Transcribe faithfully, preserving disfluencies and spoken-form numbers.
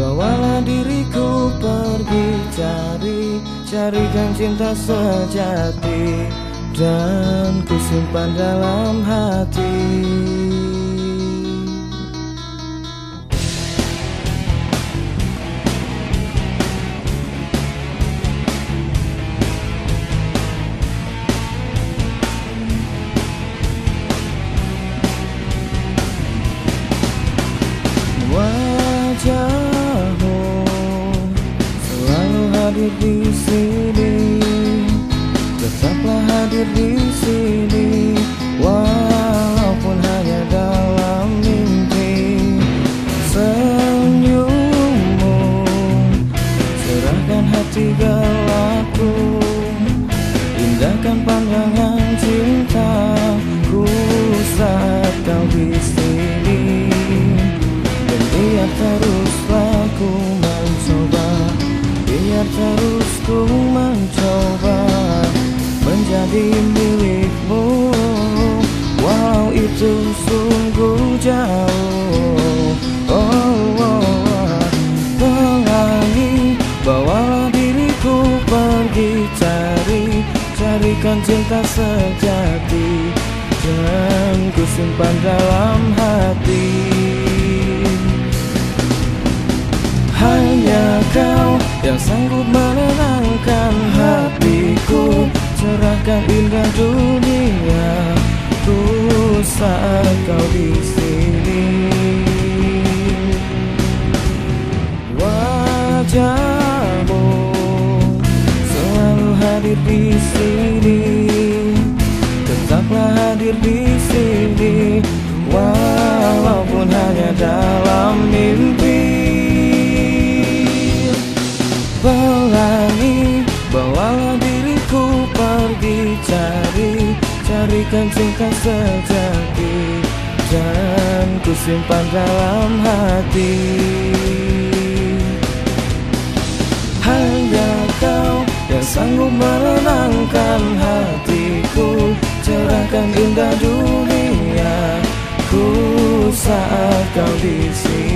Bawalah diriku pergi cari, carikan cinta sejati, dan ku simpan dalam hati. Wajahmu selalu hadir di sini, tetaplah hadir di sini, walaupun hanya dalam mimpi. Senyummu serahkan hati gelapku, indahkan pandangan cintaku saat kau di sini. Biar teruslah ku mencoba, biar terus ku mencoba menjadi milikmu, walau itu sungguh jauh. Oh, oh, oh. Pelangi, bawalah diriku pergi cari, carikan cinta sejati, dan ku simpan dalam hati. Hanya kau yang sanggup menenangkan hatiku, cerahkan indah duniaku saat kau di sini. Wajahmu selalu hadir di sini, tetaplah hadir di sini, walaupun hanya dalam mimpi. Pelangi, bawalah diriku pergi cari, carikan cinta sejati, dan ku simpan dalam hati. Hanya kau yang sanggup menenangkan hatiku, cerahkan indah duniaku saat kau di sini.